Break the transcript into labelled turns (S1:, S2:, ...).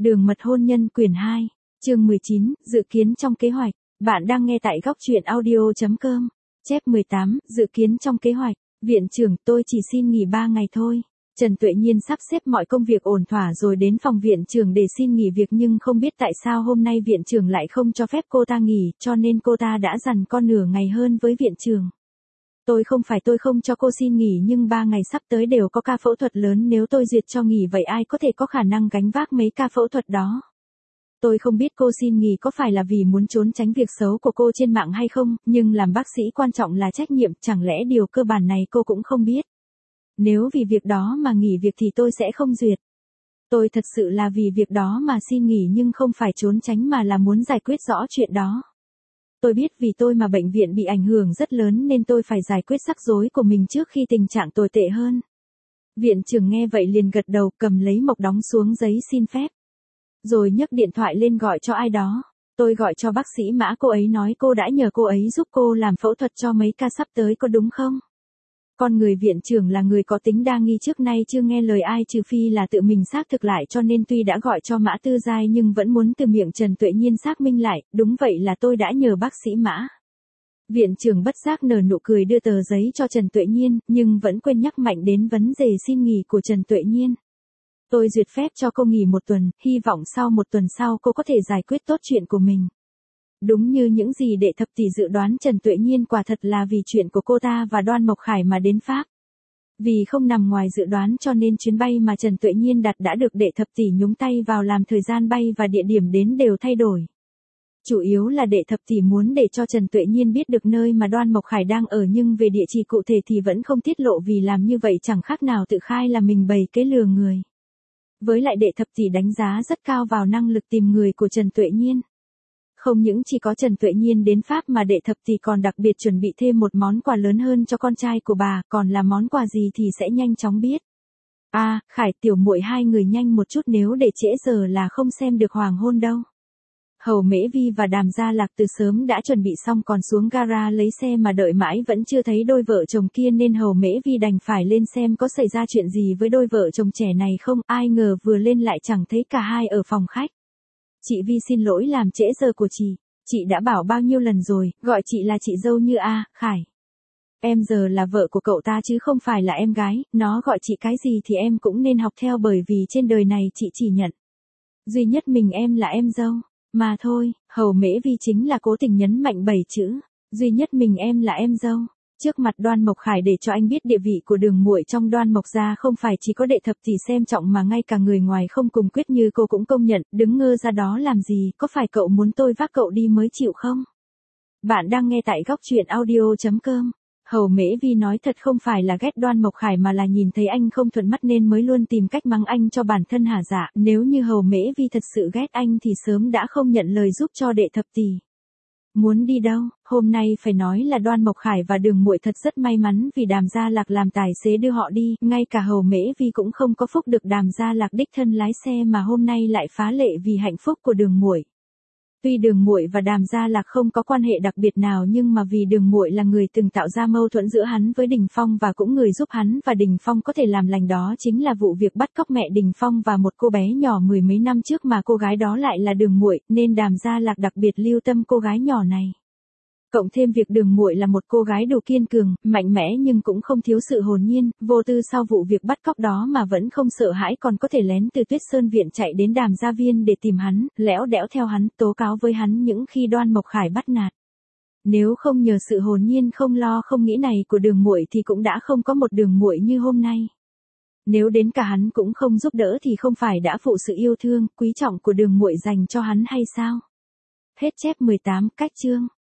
S1: Đường mật hôn nhân quyển 2, chương 19, dự kiến trong kế hoạch. Bạn đang nghe tại góc truyện audio.com. Chép 18, dự kiến trong kế hoạch. Viện trưởng, tôi chỉ xin nghỉ 3 ngày thôi. Trần Tuệ Nhiên sắp xếp mọi công việc ổn thỏa rồi đến phòng viện trưởng để xin nghỉ việc, nhưng không biết tại sao hôm nay viện trưởng lại không cho phép cô ta nghỉ, cho nên cô ta đã dằn con nửa ngày hơn với viện trưởng. Tôi không cho cô xin nghỉ, nhưng 3 ngày sắp tới đều có ca phẫu thuật lớn, nếu tôi duyệt cho nghỉ vậy ai có thể có khả năng gánh vác mấy ca phẫu thuật đó. Tôi không biết cô xin nghỉ có phải là vì muốn trốn tránh việc xấu của cô trên mạng hay không, nhưng làm bác sĩ quan trọng là trách nhiệm, chẳng lẽ điều cơ bản này cô cũng không biết. Nếu vì việc đó mà nghỉ việc thì tôi sẽ không duyệt. Tôi thật sự là vì việc đó mà xin nghỉ, nhưng không phải trốn tránh mà là muốn giải quyết rõ chuyện đó. Tôi biết vì tôi mà bệnh viện bị ảnh hưởng rất lớn nên tôi phải giải quyết rắc rối của mình trước khi tình trạng tồi tệ hơn. Viện trưởng nghe vậy liền gật đầu, cầm lấy mộc đóng xuống giấy xin phép. Rồi nhấc điện thoại lên gọi cho ai đó. Tôi gọi cho bác sĩ Mã, cô ấy nói cô đã nhờ cô ấy giúp cô làm phẫu thuật cho mấy ca sắp tới, có đúng không? Con người viện trưởng là người có tính đa nghi, trước nay chưa nghe lời ai trừ phi là tự mình xác thực lại, cho nên tuy đã gọi cho Mã Tư Giai nhưng vẫn muốn từ miệng Trần Tuệ Nhiên xác minh lại, đúng vậy là tôi đã nhờ bác sĩ Mã. Viện trưởng bất giác nở nụ cười đưa tờ giấy cho Trần Tuệ Nhiên, nhưng vẫn quên nhắc mạnh đến vấn đề xin nghỉ của Trần Tuệ Nhiên. Tôi duyệt phép cho cô nghỉ 1 tuần, hy vọng sau 1 tuần sau cô có thể giải quyết tốt chuyện của mình. Đúng như những gì Đệ Thập Tỷ dự đoán, Trần Tuệ Nhiên quả thật là vì chuyện của cô ta và Đoan Mộc Khải mà đến Pháp. Vì không nằm ngoài dự đoán cho nên chuyến bay mà Trần Tuệ Nhiên đặt đã được Đệ Thập Tỷ nhúng tay vào, làm thời gian bay và địa điểm đến đều thay đổi. Chủ yếu là Đệ Thập Tỷ muốn để cho Trần Tuệ Nhiên biết được nơi mà Đoan Mộc Khải đang ở, nhưng về địa chỉ cụ thể thì vẫn không tiết lộ, vì làm như vậy chẳng khác nào tự khai là mình bày kế lừa người. Với lại Đệ Thập Tỷ đánh giá rất cao vào năng lực tìm người của Trần Tuệ Nhiên. Không những chỉ có Trần Tuệ Nhiên đến Pháp mà Đệ Thập Tỷ còn đặc biệt chuẩn bị thêm một món quà lớn hơn cho con trai của bà, còn là món quà gì thì sẽ nhanh chóng biết. Khải, tiểu muội, hai người nhanh một chút, nếu để trễ giờ là không xem được hoàng hôn đâu. Hầu Mễ Vi và Đàm Gia Lạc từ sớm đã chuẩn bị xong, còn xuống gara lấy xe mà đợi mãi vẫn chưa thấy đôi vợ chồng kia, nên Hầu Mễ Vi đành phải lên xem có xảy ra chuyện gì với đôi vợ chồng trẻ này không. Ai ngờ vừa lên lại chẳng thấy cả hai ở phòng khách. Chị Vi xin lỗi làm trễ giờ của chị đã bảo bao nhiêu lần rồi, gọi chị là chị dâu như Khải. Em giờ là vợ của cậu ta chứ không phải là em gái, nó gọi chị cái gì thì em cũng nên học theo, bởi vì trên đời này chị chỉ nhận duy nhất mình em là em dâu mà thôi. Hầu Mễ Vi chính là cố tình nhấn mạnh 7 chữ, duy nhất mình em là em dâu, trước mặt Đoan Mộc Khải, để cho anh biết địa vị của Đường muội trong Đoan Mộc gia không phải chỉ có Đệ Thập Tỷ xem trọng mà ngay cả người ngoài không cùng quyết như cô cũng công nhận. Đứng ngơ ra đó làm gì, có phải cậu muốn tôi vác cậu đi mới chịu không? Bạn đang nghe tại góc truyện audio.com. Hầu Mễ Vi nói thật không phải là ghét Đoan Mộc Khải mà là nhìn thấy anh không thuận mắt nên mới luôn tìm cách mắng anh cho bản thân hả dạ. Nếu như Hầu Mễ Vi thật sự ghét anh thì sớm đã không nhận lời giúp cho Đệ Thập Tỷ. Muốn đi đâu? Hôm nay phải nói là Đoan Mộc Khải và Đường muội thật rất may mắn, vì Đàm Gia Lạc làm tài xế đưa họ đi, ngay cả Hầu Mễ Vi cũng không có phúc được Đàm Gia Lạc đích thân lái xe mà hôm nay lại phá lệ vì hạnh phúc của Đường muội. Tuy Đường muội và Đàm Gia Lạc không có quan hệ đặc biệt nào, nhưng mà vì Đường muội là người từng tạo ra mâu thuẫn giữa hắn với Đình Phong và cũng người giúp hắn và Đình Phong có thể làm lành, đó chính là vụ việc bắt cóc mẹ Đình Phong và một cô bé nhỏ 10 mấy năm trước, mà cô gái đó lại là Đường muội, nên Đàm Gia Lạc đặc biệt lưu tâm cô gái nhỏ này. Cộng thêm việc Đường muội là một cô gái đủ kiên cường, mạnh mẽ nhưng cũng không thiếu sự hồn nhiên, vô tư, sau vụ việc bắt cóc đó mà vẫn không sợ hãi, còn có thể lén từ Tuyết Sơn viện chạy đến Đàm Gia Viên để tìm hắn, lẽo đẽo theo hắn, tố cáo với hắn những khi Đoan Mộc Khải bắt nạt. Nếu không nhờ sự hồn nhiên không lo không nghĩ này của Đường muội thì cũng đã không có một Đường muội như hôm nay. Nếu đến cả hắn cũng không giúp đỡ thì không phải đã phụ sự yêu thương, quý trọng của Đường muội dành cho hắn hay sao? Hết chép 18, cách chương.